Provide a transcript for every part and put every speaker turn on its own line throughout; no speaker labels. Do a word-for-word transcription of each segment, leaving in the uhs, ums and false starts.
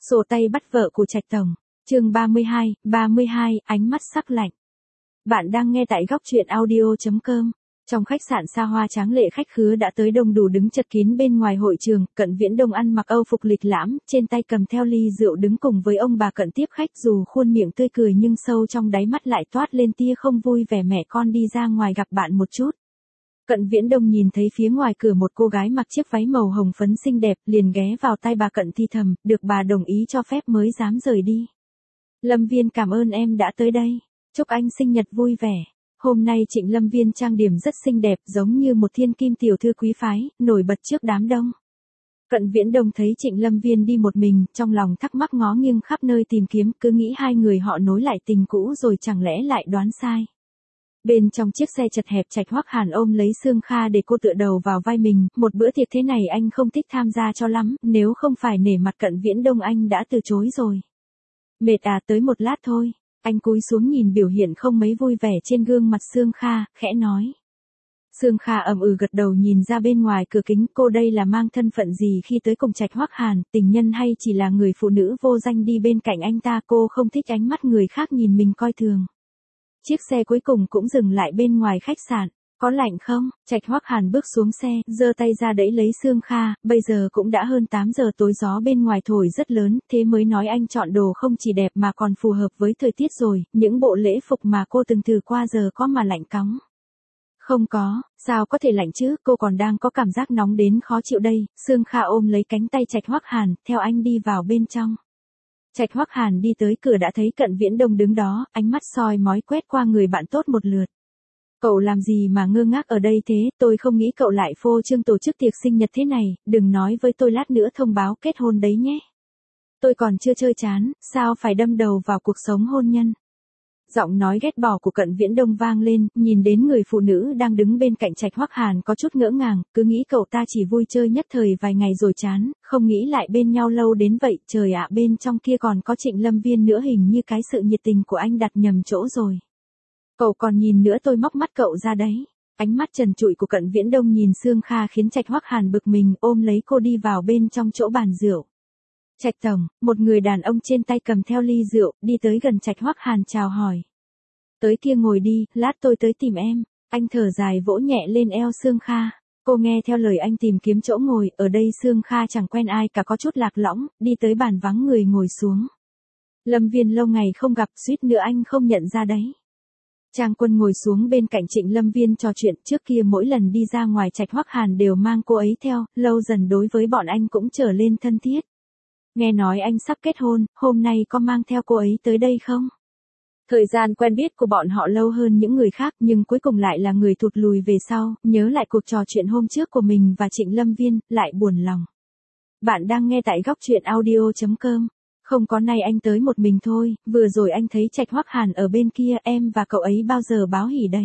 Sổ tay bắt vợ của Trạch Tổng. Chương ba mươi hai, ba mươi hai, ánh mắt sắc lạnh. Bạn đang nghe tại góc truyện audio chấm com. Trong khách sạn xa hoa tráng lệ, khách khứa đã tới đông đủ đứng chật kín bên ngoài hội trường. Cận Viễn Đông ăn mặc Âu phục lịch lãm, trên tay cầm theo ly rượu đứng cùng với ông bà Cận tiếp khách, dù khuôn miệng tươi cười nhưng sâu trong đáy mắt lại toát lên tia không vui vẻ mẹ con đi ra ngoài gặp bạn một chút. Cận Viễn Đông nhìn thấy phía ngoài cửa một cô gái mặc chiếc váy màu hồng phấn xinh đẹp, liền ghé vào tai bà Cận thì thầm, được bà đồng ý cho phép mới dám rời đi. Lâm Viên cảm ơn em đã tới đây. Chúc anh sinh nhật vui vẻ. Hôm nay Trịnh Lâm Viên trang điểm rất xinh đẹp, giống như một thiên kim tiểu thư quý phái, nổi bật trước đám đông. Cận Viễn Đông thấy Trịnh Lâm Viên đi một mình, trong lòng thắc mắc ngó nghiêng khắp nơi tìm kiếm, cứ nghĩ hai người họ nối lại tình cũ rồi chẳng lẽ lại đoán sai. Bên trong chiếc xe chật hẹp, Trạch Hoắc Hàn ôm lấy Sương Kha để cô tựa đầu vào vai mình, một bữa tiệc thế này anh không thích tham gia cho lắm, nếu không phải nể mặt Cận Viễn Đông anh đã từ chối rồi. Mệt à, tới một lát thôi. Anh cúi xuống nhìn biểu hiện không mấy vui vẻ trên gương mặt Sương Kha, khẽ nói. Sương Kha ậm ừ gật đầu nhìn ra bên ngoài cửa kính, cô đây là mang thân phận gì khi tới cùng Trạch Hoắc Hàn, tình nhân hay chỉ là người phụ nữ vô danh đi bên cạnh anh ta, cô không thích ánh mắt người khác nhìn mình coi thường. Chiếc xe cuối cùng cũng dừng lại bên ngoài khách sạn. Có lạnh không? Trạch Hoắc Hàn bước xuống xe, giơ tay ra đẩy lấy Sương Kha, bây giờ cũng đã hơn tám giờ tối, gió bên ngoài thổi rất lớn, thế mới nói anh chọn đồ không chỉ đẹp mà còn phù hợp với thời tiết rồi, những bộ lễ phục mà cô từng thử qua giờ có mà lạnh cóng. Không có, sao có thể lạnh chứ, cô còn đang có cảm giác nóng đến khó chịu đây. Sương Kha ôm lấy cánh tay Trạch Hoắc Hàn, theo anh đi vào bên trong. Trạch Hoắc Hàn đi tới cửa đã thấy Cận Viễn Đông đứng đó, ánh mắt soi mói quét qua người bạn tốt một lượt. Cậu làm gì mà ngơ ngác ở đây thế, tôi không nghĩ cậu lại phô trương tổ chức tiệc sinh nhật thế này, đừng nói với tôi lát nữa thông báo kết hôn đấy nhé. Tôi còn chưa chơi chán, sao phải đâm đầu vào cuộc sống hôn nhân. Giọng nói ghét bỏ của Cận Viễn Đông vang lên, nhìn đến người phụ nữ đang đứng bên cạnh Trạch Hoắc Hàn có chút ngỡ ngàng, cứ nghĩ cậu ta chỉ vui chơi nhất thời vài ngày rồi chán, không nghĩ lại bên nhau lâu đến vậy. Trời ạ, bên trong kia còn có Trịnh Lâm Viên nữa, hình như cái sự nhiệt tình của anh đặt nhầm chỗ rồi. Cậu còn nhìn nữa, tôi móc mắt cậu ra đấy. Ánh mắt trần trụi của Cận Viễn Đông nhìn Sương Kha khiến Trạch Hoắc Hàn bực mình, ôm lấy cô đi vào bên trong chỗ bàn rượu. Trạch Tổng, một người đàn ông trên tay cầm theo ly rượu, đi tới gần Trạch Hoắc Hàn chào hỏi. Tới kia ngồi đi, lát tôi tới tìm em. Anh thở dài vỗ nhẹ lên eo Sương Kha. Cô nghe theo lời anh tìm kiếm chỗ ngồi, ở đây Sương Kha chẳng quen ai cả, có chút lạc lõng, đi tới bàn vắng người ngồi xuống. Lâm Viên lâu ngày không gặp, suýt nữa anh không nhận ra đấy. Trang Quân ngồi xuống bên cạnh Trịnh Lâm Viên trò chuyện, trước kia mỗi lần đi ra ngoài Trạch Hoắc Hàn đều mang cô ấy theo, lâu dần đối với bọn anh cũng trở lên thân thiết. Nghe nói anh sắp kết hôn, hôm nay có mang theo cô ấy tới đây không? Thời gian quen biết của bọn họ lâu hơn những người khác, nhưng cuối cùng lại là người thụt lùi về sau, nhớ lại cuộc trò chuyện hôm trước của mình và Trịnh Lâm Viên, lại buồn lòng. Bạn đang nghe tại góc truyện audio chấm com. Không có, nay anh tới một mình thôi, vừa rồi anh thấy Trạch Hoắc Hàn ở bên kia, em và cậu ấy bao giờ báo hỉ đấy.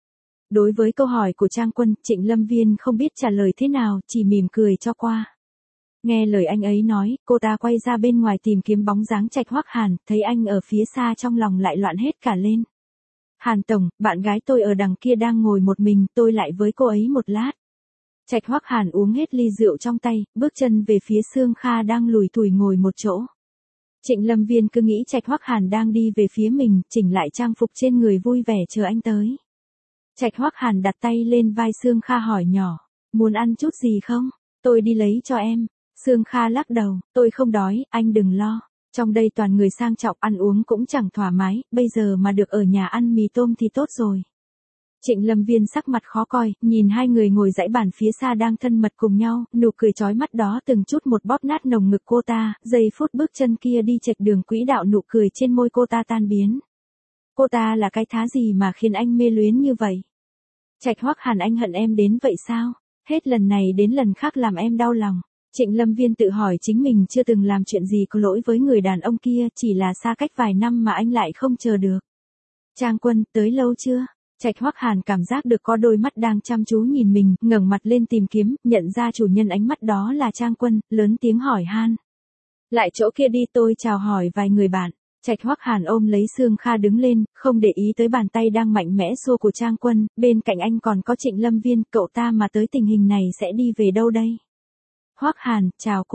Đối với câu hỏi của Trang Quân, Trịnh Lâm Viên không biết trả lời thế nào, chỉ mỉm cười cho qua. Nghe lời anh ấy nói, cô ta quay ra bên ngoài tìm kiếm bóng dáng Trạch Hoắc Hàn, thấy anh ở phía xa trong lòng lại loạn hết cả lên. Hàn Tổng, bạn gái tôi ở đằng kia đang ngồi một mình, tôi lại với cô ấy một lát. Trạch Hoắc Hàn uống hết ly rượu trong tay, bước chân về phía Sương Kha đang lủi thủi ngồi một chỗ. Trịnh Lâm Viên cứ nghĩ Trạch Hoắc Hàn đang đi về phía mình, chỉnh lại trang phục trên người vui vẻ chờ anh tới. Trạch Hoắc Hàn đặt tay lên vai Sương Kha hỏi nhỏ, muốn ăn chút gì không? Tôi đi lấy cho em. Sương Kha lắc đầu, tôi không đói, anh đừng lo. Trong đây toàn người sang trọng, ăn uống cũng chẳng thoải mái, bây giờ mà được ở nhà ăn mì tôm thì tốt rồi. Trịnh Lâm Viên sắc mặt khó coi, nhìn hai người ngồi dãy bàn phía xa đang thân mật cùng nhau, nụ cười chói mắt đó từng chút một bóp nát nồng ngực cô ta, giây phút bước chân kia đi chệch đường quỹ đạo, nụ cười trên môi cô ta tan biến. Cô ta là cái thá gì mà khiến anh mê luyến như vậy? Trạch Hoắc Hàn, anh hận em đến vậy sao? Hết lần này đến lần khác làm em đau lòng. Trịnh Lâm Viên tự hỏi chính mình chưa từng làm chuyện gì có lỗi với người đàn ông kia, chỉ là xa cách vài năm mà anh lại không chờ được. Trang Quân, tới lâu chưa? Trạch Hoắc Hàn cảm giác được có đôi mắt đang chăm chú nhìn mình, ngẩng mặt lên tìm kiếm, nhận ra chủ nhân ánh mắt đó là Trang Quân, lớn tiếng hỏi han. Lại chỗ kia đi, tôi chào hỏi vài người bạn. Trạch Hoắc Hàn ôm lấy Sương Kha đứng lên, không để ý tới bàn tay đang mạnh mẽ xô của Trang Quân, bên cạnh anh còn có Trịnh Lâm Viên, cậu ta mà tới tình hình này sẽ đi về đâu đây? Hoắc Hàn, chào cô.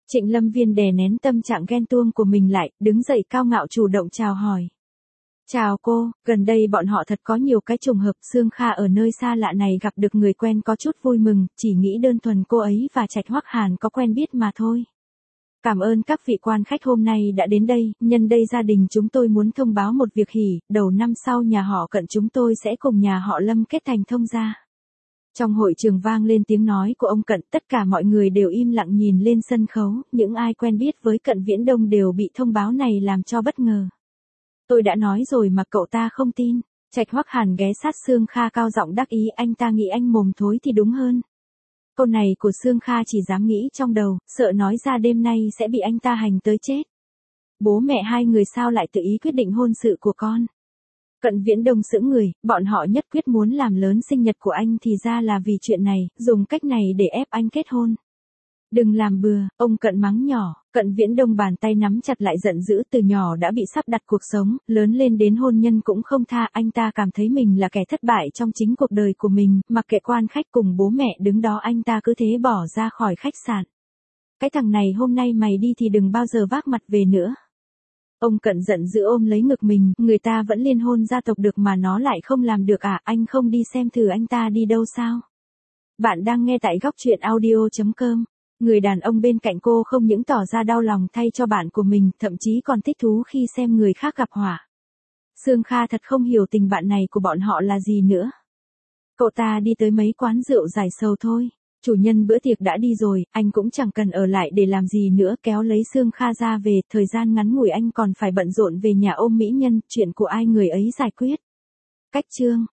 Trịnh Lâm Viên đè nén tâm trạng ghen tuông của mình lại, đứng dậy cao ngạo chủ động chào hỏi. Chào cô, gần đây bọn họ thật có nhiều cái trùng hợp, Sương Kha ở nơi xa lạ này gặp được người quen có chút vui mừng, chỉ nghĩ đơn thuần cô ấy và Trạch Hoắc Hàn có quen biết mà thôi. Cảm ơn các vị quan khách hôm nay đã đến đây, nhân đây gia đình chúng tôi muốn thông báo một việc hỉ, đầu năm sau nhà họ Cận chúng tôi sẽ cùng nhà họ Lâm kết thành thông gia. Trong hội trường vang lên tiếng nói của ông Cận, tất cả mọi người đều im lặng nhìn lên sân khấu, những ai quen biết với Cận Viễn Đông đều bị thông báo này làm cho bất ngờ. Tôi đã nói rồi mà cậu ta không tin. Trạch Hoắc Hàn ghé sát Sương Kha cao giọng đắc ý, anh ta nghĩ anh mồm thối thì đúng hơn. Câu này của Sương Kha chỉ dám nghĩ trong đầu, sợ nói ra đêm nay sẽ bị anh ta hành tới chết. Bố mẹ hai người sao lại tự ý quyết định hôn sự của con? Cận Viễn Đông sững người, bọn họ nhất quyết muốn làm lớn sinh nhật của anh thì ra là vì chuyện này, dùng cách này để ép anh kết hôn. Đừng làm bừa, ông Cận mắng nhỏ. Cận Viễn Đông bàn tay nắm chặt lại giận dữ, từ nhỏ đã bị sắp đặt cuộc sống, lớn lên đến hôn nhân cũng không tha, anh ta cảm thấy mình là kẻ thất bại trong chính cuộc đời của mình, mặc kệ quan khách cùng bố mẹ đứng đó anh ta cứ thế bỏ ra khỏi khách sạn. Cái thằng này hôm nay mày đi thì đừng bao giờ vác mặt về nữa. Ông Cận giận dữ ôm lấy ngực mình, người ta vẫn liên hôn gia tộc được mà nó lại không làm được à, anh không đi xem thử anh ta đi đâu sao? Bạn đang nghe tại góc truyện audio chấm com. Người đàn ông bên cạnh cô không những tỏ ra đau lòng thay cho bạn của mình, thậm chí còn thích thú khi xem người khác gặp họa. Sương Kha thật không hiểu tình bạn này của bọn họ là gì nữa. Cậu ta đi tới mấy quán rượu giải sầu thôi. Chủ nhân bữa tiệc đã đi rồi, anh cũng chẳng cần ở lại để làm gì nữa, kéo lấy Sương Kha ra về, thời gian ngắn ngủi anh còn phải bận rộn về nhà ôm mỹ nhân, chuyện của ai người ấy giải quyết. Cách chương